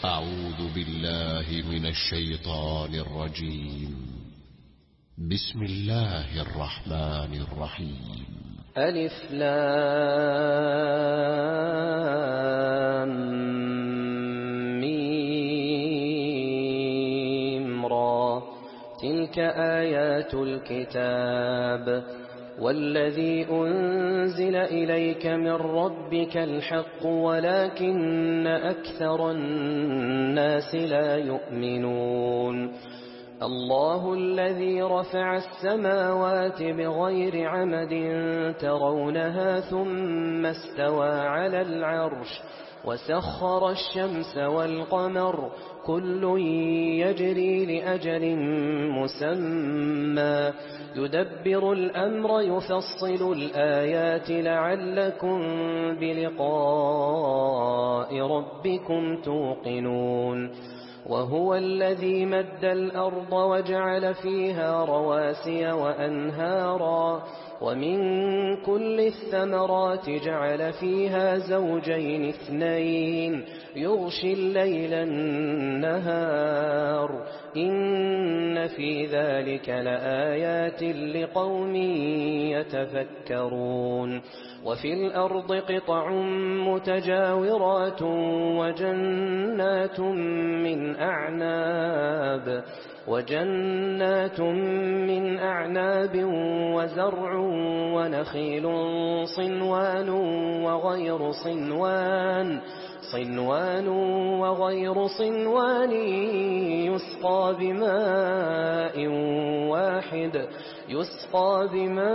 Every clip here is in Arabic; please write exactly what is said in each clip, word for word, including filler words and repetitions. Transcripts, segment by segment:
أعوذ بالله من الشيطان الرجيم. بسم الله الرحمن الرحيم. ألف لام ميم را تلك آيات الكتاب والذي أنزل إليك من ربك الحق ولكن أكثر الناس لا يؤمنون. الله الذي رفع السماوات بغير عمد ترونها ثم استوى على العرش وسخر الشمس والقمر كل يجري لأجل مسمى يدبر الأمر يفصل الآيات لعلكم بلقاء ربكم توقنون. وهو الذي مد الأرض وجعل فيها رواسي وأنهارا ومن كل الثمرات جعل فيها زوجين اثنين يغشي الليل النهار إن في ذلك لآيات لقوم يتفكرون. وفي الأرض قطع متجاورات وجنات من أعناب وجنات من أعناب وزرع ونخيل صنوان وغير صنوان صنوان وغير صنوان يسقى بماء واحد يسقى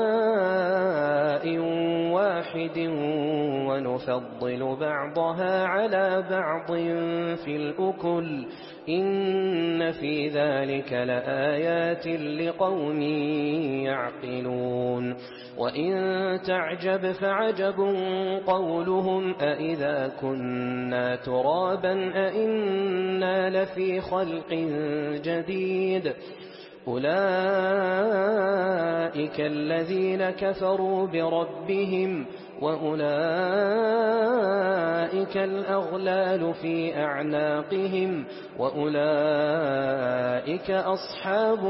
بماء واحد ونفضل بعضها على بعض في الأكل إن في ذلك لآيات لقوم يعقلون. وإن تعجب فعجب قولهم أإذا كنا ترابا أإنا لفي خلق جديد أولئك الذين كفروا بربهم وأولئك الأغلال في أعناقهم وأولئك أصحاب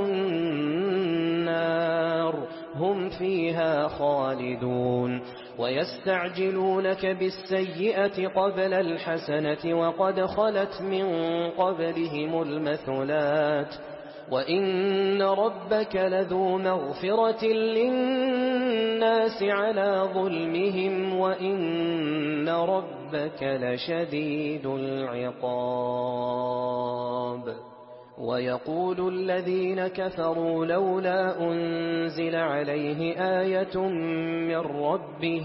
النار هم فيها خالدون. ويستعجلونك بالسيئة قبل الحسنة وقد خلت من قبلهم المثلات وإن ربك لذو مغفرة للناس على ظلمهم وإن ربك لشديد العقاب. ويقول الذين كفروا لولا أنزل عليه آية من ربه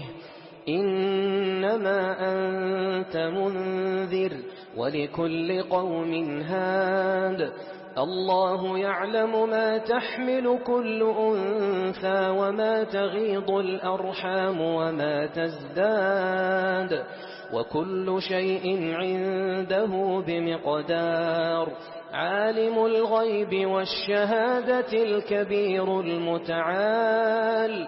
إنما أنت منذر ولكل قوم هاد الله يعلم ما تحمل كل أنثى وما تغيض الأرحام وما تزداد وكل شيء عنده بمقدار. عالم الغيب والشهادة الكبير المتعال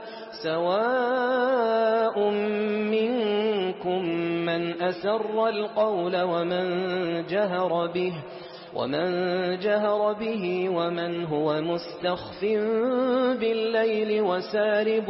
سواء منكم من أسر القول ومن جهر به ومن جهر به ومن هو مستخف بالليل وسارب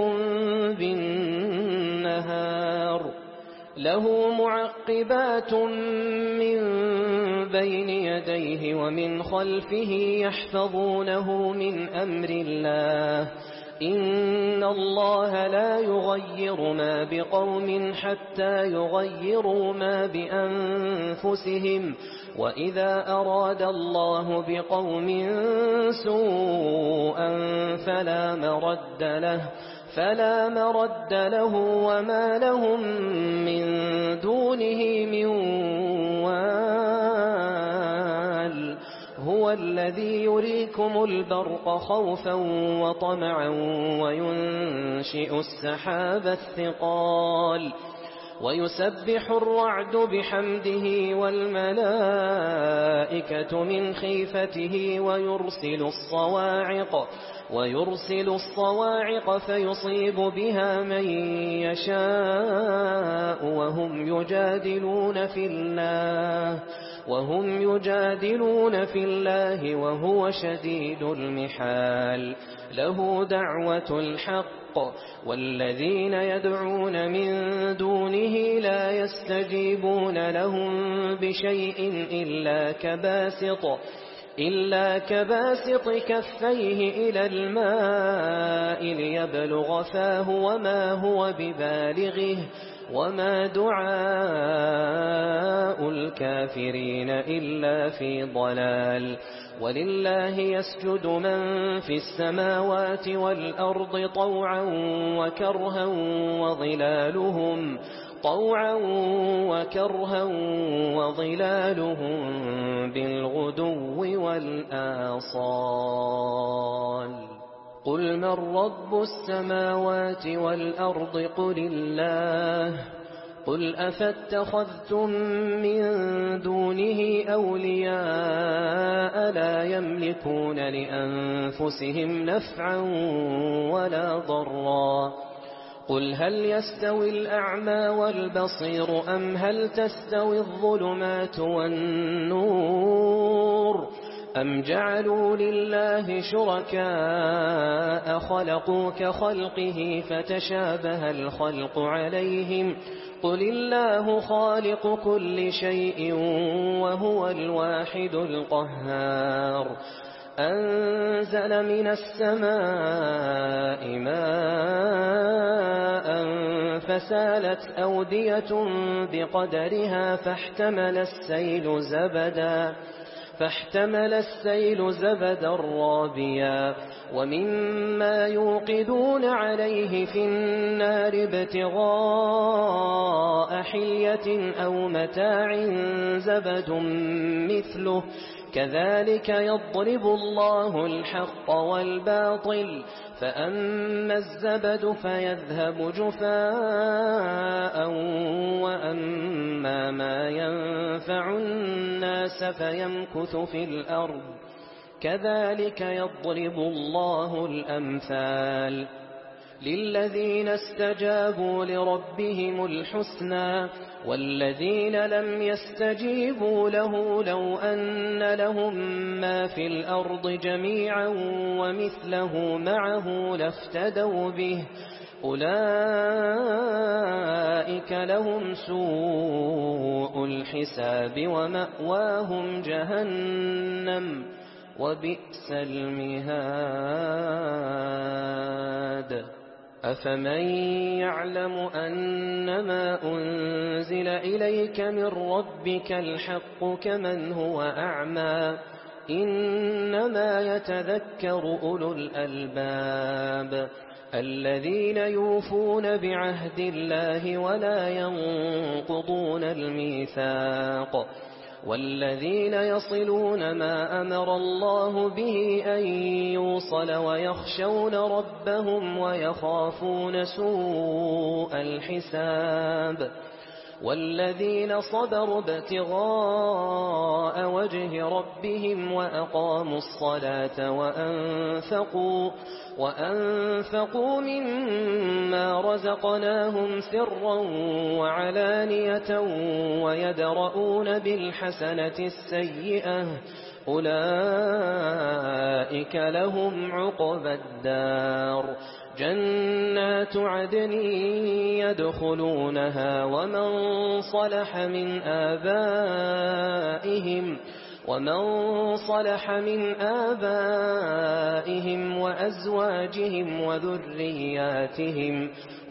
بالنهار له معقبات من بين يديه ومن خلفه يحفظونه من أمر الله إن الله لا يغير ما بقوم حتى يغيروا ما بأنفسهم وإذا أراد الله بقوم سوءا فلا مرد له فلا مرد له وما لهم من دونه من وال. هو الذي يريكم البرق خوفا وطمعا وينشئ السحاب الثقال ويسبح الرعد بحمده والملائكة من خيفته ويرسل الصواعق ويرسل الصواعق فيصيب بها من يشاء وهم يجادلون في الله وهم يجادلون في الله وهو شديد المحال له دعوة الحق والذين يدعون من دونه لا يستجيبون لهم بشيء إلا كباسط إلا كباسط كفيه إلى الماء ليبلغ فاه وما هو ببالغه وما دعاء الكافرين إلا في ضلال ولله يسجد من في السماوات والأرض طوعا وكرها وظلالهم طوعا وكرها وظلالهم بالغدو والآصال قل من رب السماوات والأرض قل الله قل أفاتخذتم من دونه أولياء لا يملكون لأنفسهم نفعا ولا ضرا قل هل يستوي الأعمى والبصير أم هل تستوي الظلمات والنور أم جعلوا لله شركاء خلقوا كخلقه فتشابه الخلق عليهم قل الله خالق كل شيء وهو الواحد القهار أنزل من السماء ماء فسالت أودية بقدرها فاحتمل السيل زبدا فاحتمل السيل زبدا رابيا ومما يوقدون عليه في النار ابتغاء حلية أو متاع زبد مثله كذلك يضرب الله الحق والباطل فأما الزبد فيذهب جفاء وأما ما ينفع الناس فيمكث في الأرض كذلك يضرب الله الأمثال للذين استجابوا لربهم الحسنى والذين لم يستجيبوا له لو أن لهم ما في الأرض جميعا ومثله معه لافتدوا به أولئك لهم سوء الحساب ومأواهم جهنم وبئس المهاد أفمن يعلم أنما أنزل إليك من ربك الحق كمن هو أعمى إنما يتذكر أولو الألباب الذين يوفون بعهد الله ولا ينقضون الميثاق والذين يصلون ما أمر الله به أن يوصل ويخشون ربهم ويخافون سوء الحساب والذين صبروا ابتغاء وجه ربهم وأقاموا الصلاة وأنفقوا وأنفقوا مما رزقناهم سرا وعلانية ويدرؤون بالحسنة السيئة أولئك لهم عقبى الدار جنات عدن يدخلونها ومن صلح من آبائهم ومن صلح من آبائهم وأزواجهم وذرياتهم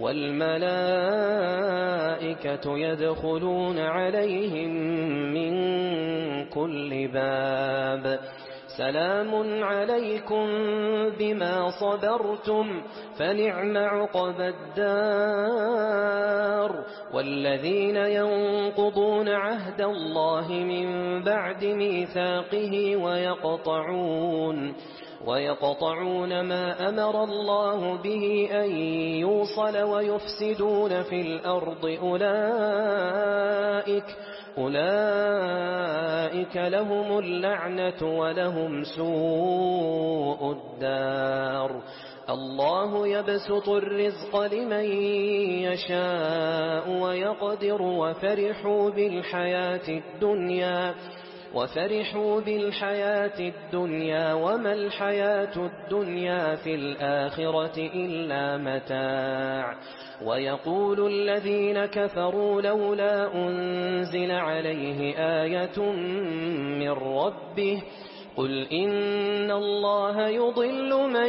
والملائكة يدخلون عليهم من كل باب سلام عليكم بما صبرتم فنعم عقبى الدار والذين ينقضون عهد الله من بعد ميثاقه ويقطعون ويقطعون ما أمر الله به أن يوصل ويفسدون في الأرض أولئك أولئك لهم اللعنة ولهم سوء الدار الله يبسط الرزق لمن يشاء ويقدر وفرحوا بالحياة الدنيا وفرحوا بالحياة الدنيا وما الحياة الدنيا في الآخرة إلا متاع ويقول الذين كفروا لولا أنزل عليه آية من ربه قل إن الله يضل من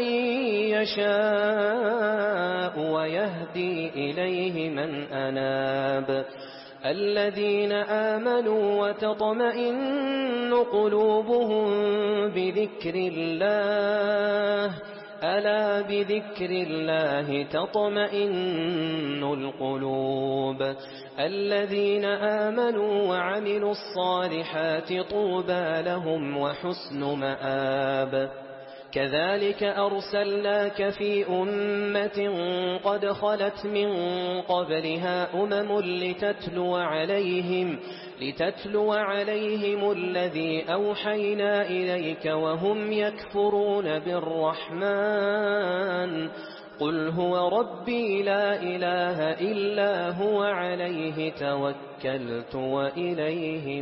يشاء ويهدي إليه من أناب الذين آمنوا وتطمئن قلوبهم بذكر الله ألا بذكر الله تطمئن القلوب الذين آمنوا وعملوا الصالحات طوبى لهم وحسن مآب كذلك أرسلناك في أمة قد خلت من قبلها أمم لتتلو عليهم لتتلو عليهم الذي أوحينا إليك وهم يكفرون بالرحمن قل هو ربي لا إله إلا هو عليه توكلت وإليه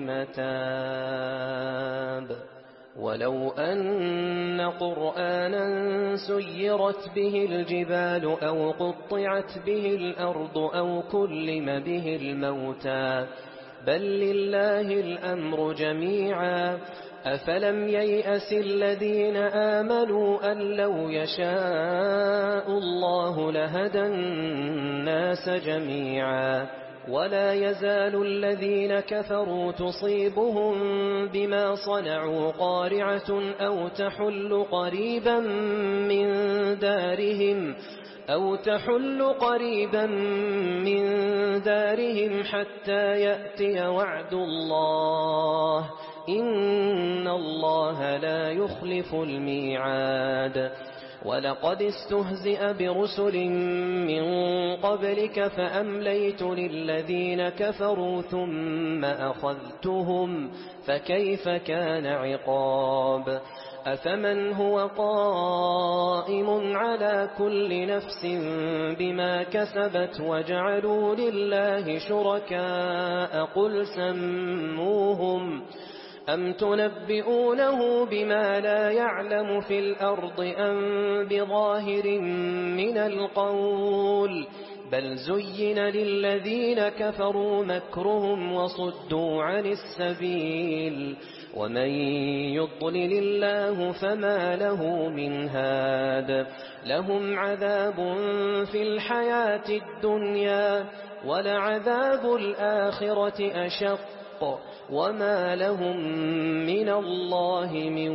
متاب ولو أن قرآنا سيرت به الجبال أو قطعت به الأرض أو كلم به الموتى بل لله الأمر جميعا أفلم ييأس الذين آمنوا أن لو يشاء الله لهدى الناس جميعا ولا يزال الذين كفروا تصيبهم بما صنعوا قارعة أو تحل قريبا من دارهم أو تحل قريبا من دارهم حتى يأتي وعد الله إن الله لا يخلف الميعاد ولقد استهزئ برسل من قبلك فأمليت للذين كفروا ثم أخذتهم فكيف كان عقاب أفمن هو قائم على كل نفس بما كسبت وجعلوا لله شركاء قل سموهم أم تنبئونه بما لا يعلم في الأرض أم بظاهر من القول بل زين للذين كفروا مكرهم وصدوا عن السبيل ومن يضلل الله فما له من هاد لهم عذاب في الحياة الدنيا ولعذاب الآخرة أشق وما لهم من الله من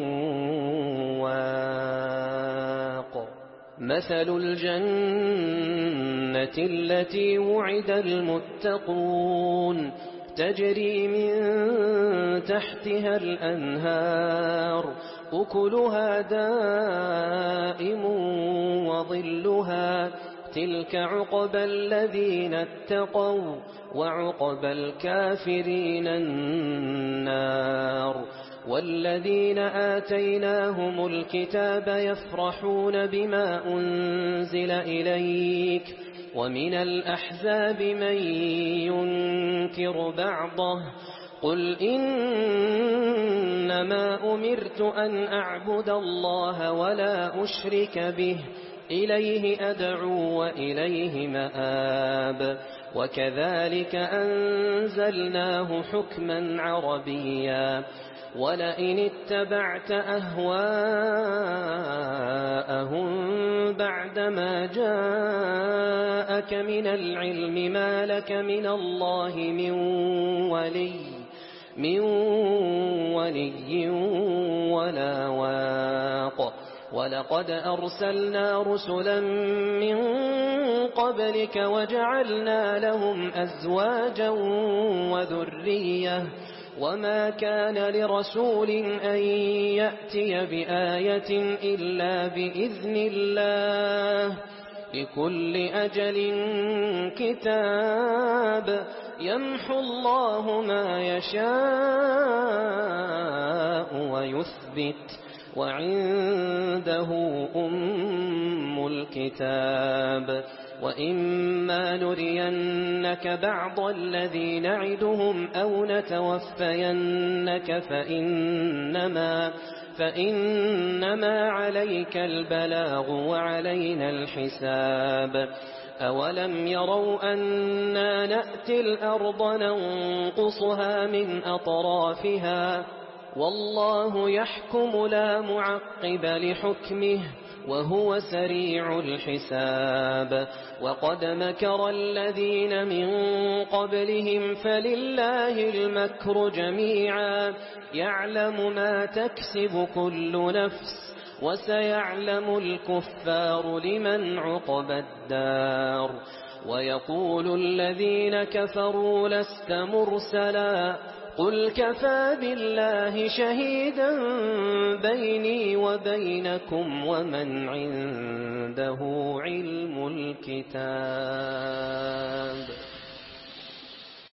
واق مثل الجنة التي وعد المتقون تجري من تحتها الأنهار أكلها دائم وظلها تلك عقبى الذين اتقوا وعقبى الكافرين النار والذين آتيناهم الكتاب يفرحون بما أنزل إليك ومن الأحزاب من ينكر بعضه قل إنما أمرت أن أعبد الله ولا أشرك به إليه أدعو وإليه مآب وكذلك أنزلناه حكما عربيا ولئن اتبعت أهواءهم بعدما جاءك من العلم ما لك من الله من ولي من ولي ولا واق ولقد أرسلنا رسلا من قبلك وجعلنا لهم أزواجا وذرية وما كان لرسول أن يأتي بآية إلا بإذن الله لكل أجل كتاب يمحو الله ما يشاء ويثبت وعنده أم الكتاب وإما نرينك بعض الذي نعدهم أو نتوفينك فإنما, فإنما عليك البلاغ وعلينا الحساب أولم يروا أنا نأتي الأرض ننقصها من أطرافها والله يحكم لا معقب لحكمه وهو سريع الحساب وقد مكر الذين من قبلهم فلله المكر جميعا يعلم ما تكسب كل نفس وسيعلم الكفار لمن عقبى الدار ويقول الذين كفروا لست مرسلا قل كفى بالله شهيدا بيني وبينكم ومن عنده علم الكتاب.